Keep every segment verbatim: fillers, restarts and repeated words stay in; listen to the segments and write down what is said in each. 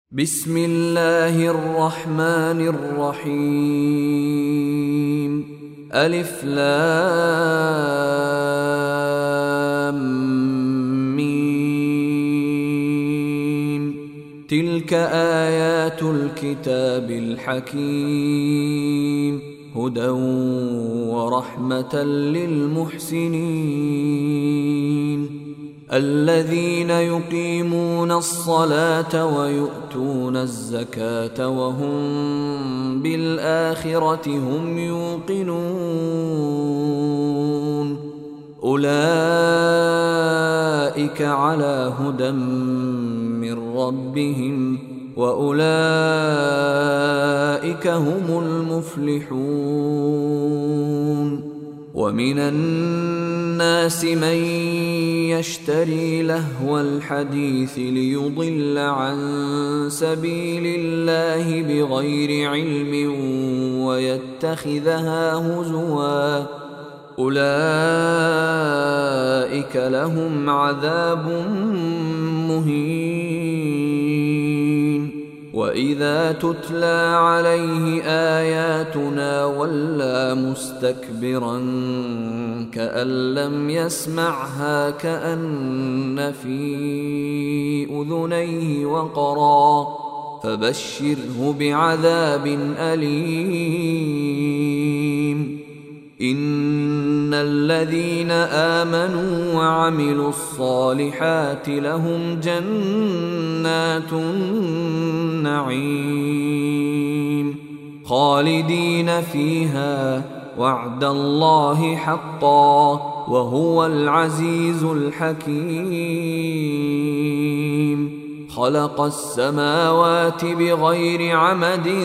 بسم الله الرحمن الرحيم. ألف لام ميم. تلك آيات الكتاب الحكيم، هدى ورحمة للمحسنين الذين يقيمون الصلاة ويؤتون الزكاة وهم بالآخرة هم يوقنون. أولئك على هدى من ربهم وأولئك هم المفلحون. ومن الناس من يشتري لهو الحديث ليضل عن سبيل الله بغير علم ويتخذها هزوا، أولئك لهم عذاب مهين. وإذا تتلى عليه آياتنا ولى مستكبرا كأن لم يسمعها كأن في أذنيه وقرا، فبشره بعذاب أليم. إن الذين آمنوا وعملوا الصالحات لهم جنات النعيم خالدين فيها، وعد الله حقا وهو العزيز الحكيم. خلق السماوات بغير عمد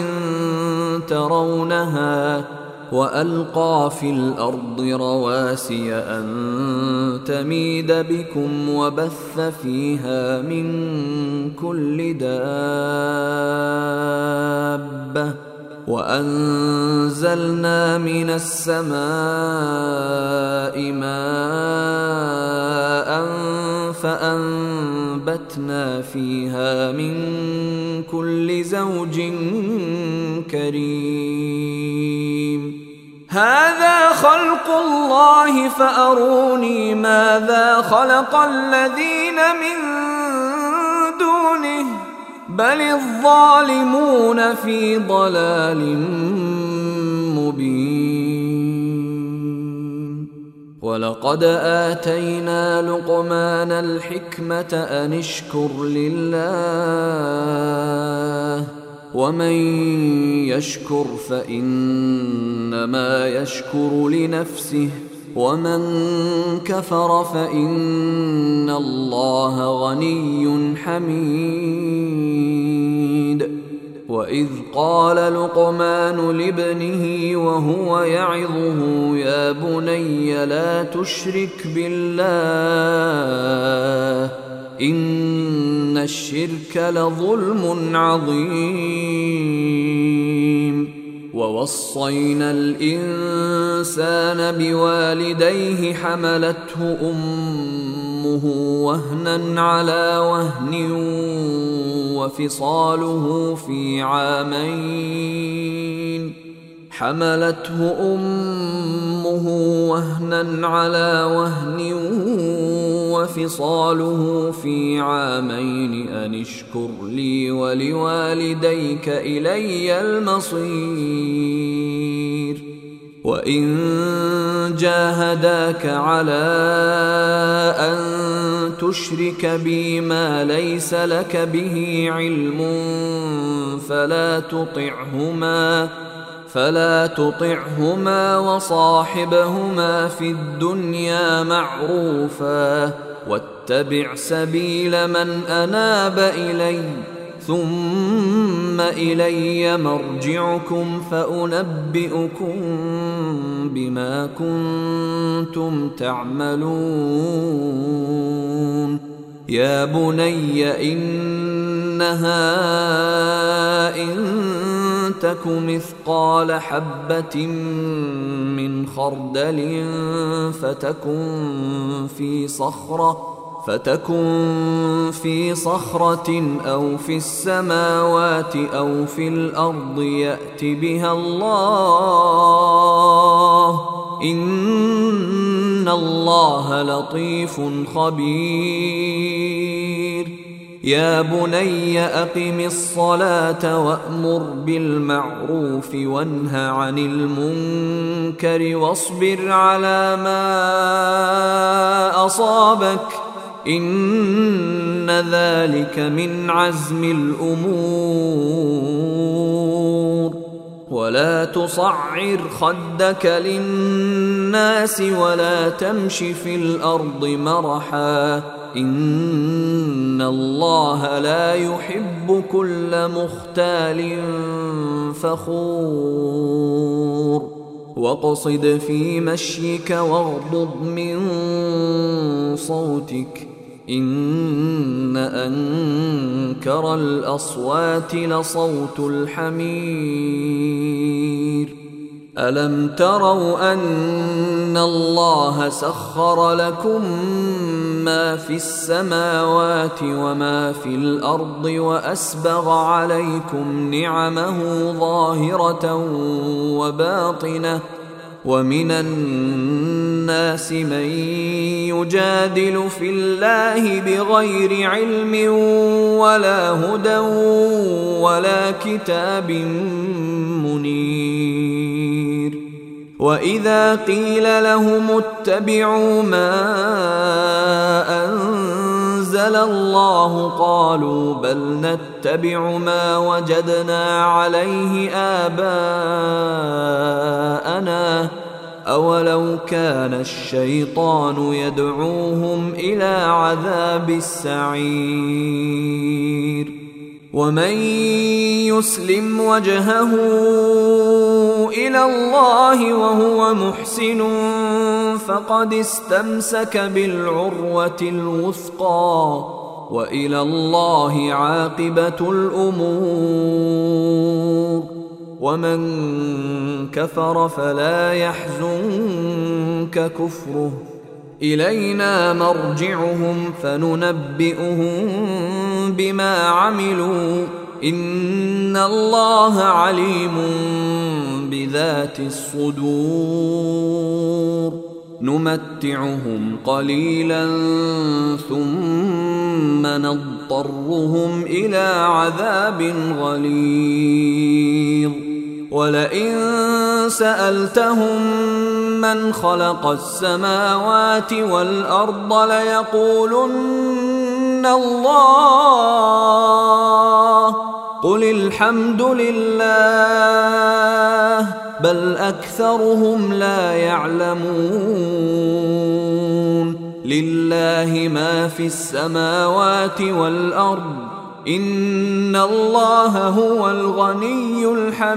ترونها وألقى في الأرض رواسي أن تميد بكم وبث فيها من كل دابة، وأنزلنا من السماء ماء فأنبتنا فيها من كل زوج كريم. هذا خلق الله فأروني ماذا خلق الذين من دونه، بل الظالمون في ضلال مبين. ولقد آتينا لقمان الحكمة أن اشكر لله، ومن يشكر فإنما يشكر لنفسه، ومن كفر فإن الله غني حميد. وإذ قال لقمان لابنه وهو يعظه يا بني لا تشرك بالله إن الشرك لظلم عظيم. ووصينا الإنسان بوالديه حملته أمه وهنا على وهن وفصاله في عامين حملته أمه وهنا على وهن وفصاله في عامين أن اشكر لي ولوالديك إلي المصير. وإن جاهداك على أن تشرك بي ما ليس لك به علم فلا تطعهما فلا تطعهما وصاحبهما في الدنيا معروفا، واتبع سبيل من أناب إلي، ثم إلي مرجعكم فأنبئكم بما كنتم تعملون. يا بني إنها إن تك مثقال حبة من خردل فتكن في صخرة فتكن في صخرة أو في السماوات أو في الأرض يأت بها الله إن الله لطيف خبير. يا بني أقم الصلاة وأمر بالمعروف وانه عن المنكر واصبر على ما أصابك إن ذلك من عزم الأمور. ولا تصعر خدك للناس ولا تمش في الأرض مرحا إن الله لا يحب كل مختال فخور. واقصد في مشيك واغضض من صوتك إن أنكر الأصوات لصوت الحمير. ألم تروا أن الله سخر لكم ما في السماوات وما في الأرض وأسبغ عليكم نعمه ظاهرة وباطنة ومن الناس من يجادل في الله بغير علم ولا هدى ولا كتاب منير. وإذا قيل لهم اتبعوا ما أنزل الله قالوا بل نتبع ما وجدنا عليه آباءنا أولو كان الشيطان يدعوهم إلى عذاب السعير. ومن يسلم وجهه إلى الله وهو محسن فقد استمسك بالعروة الوثقى وإلى الله عاقبة الأمور. ومن كفر فلا يحزنك كفره إلينا مرجعهم فننبئهم بما عملوا إن الله عليم بذات الصدور. نمتعهم قليلا ثم نضطرهم إلى عذاب غليظ. ولئن سألتهم من خلق السماوات والأرض ليقولن الله قل الحمد لله بل أكثرهم لا يعلمون. لله ما في السماوات والأرض إن الله هو الغني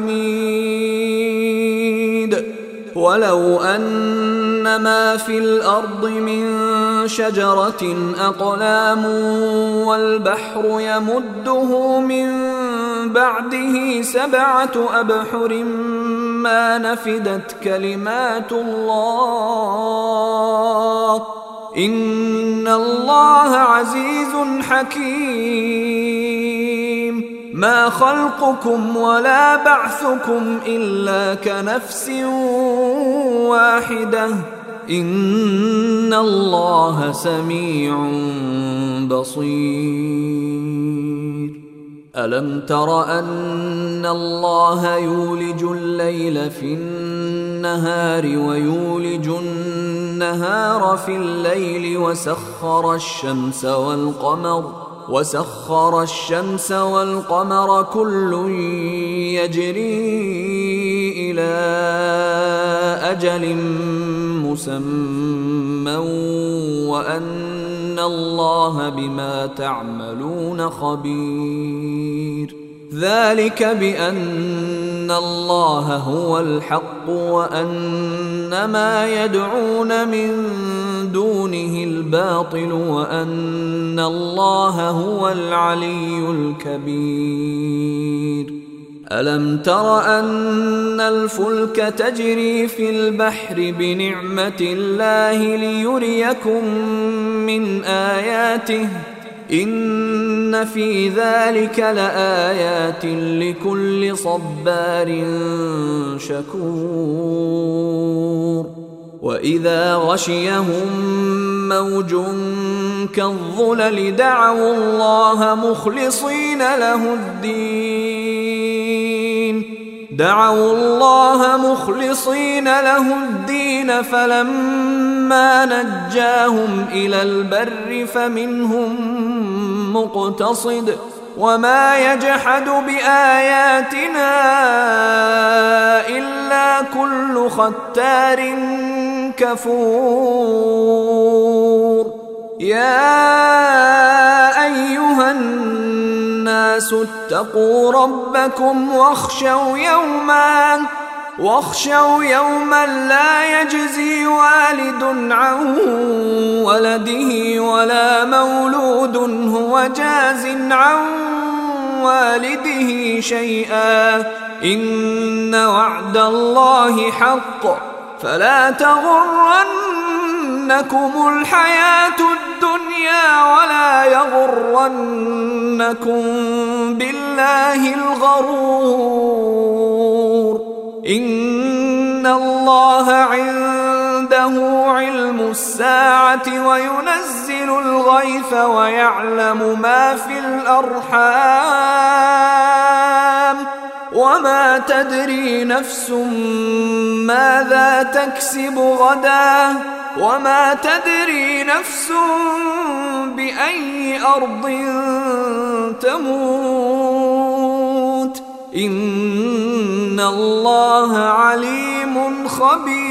الحميد. ولو أن ما في الأرض من شجرة أقلام والبحر يمده من بعده سبعة أبحر ما نفدت كلمات الله إن الله عزيز حكيم. ما خلقكم ولا بعثكم إلا كنفس واحدة إن الله سميع بصير. ألم تر أن الله يولج الليل في النهار ويولج النهار في الليل وسخر الشمس والقمر وسخر الشمس والقمر كل يجري إلى أجل مسمى وأن الله بما تعملون خبير. ذلك بأن الله هو الحق وأن ما يدعون من دونه الباطل وأن الله هو العلي الكبير. ألم تر أن الفلك تجري في البحر بنعمة الله ليريكم من آياته إن في ذلك لآيات لكل صبار شكور وإذا غشيهم موج كالظلل دعوا الله مخلصين له الدين دعوا الله مخلصين له الدين فلما نجاهم إلى البر فمنهم مقتصد وما يجحد بآياتنا إلا كل ختار كفور يا أيها الناس اتقوا ربكم واخشوا يوما واخشوا يوما لا يجزي والد عن ولده ولا مولود هو جاز عن والده شيئا إن وعد الله حق فلا تغرنكم الحياة الدنيا ولا يغرنكم بالله الغرور إن الله عنده علم الساعة وينزل الغيث ويعلم ما في الأرحام وما تدري نفس ماذا تكسب غدا وما تدري نفس بأي أرض تموت إن الله عليم خبير.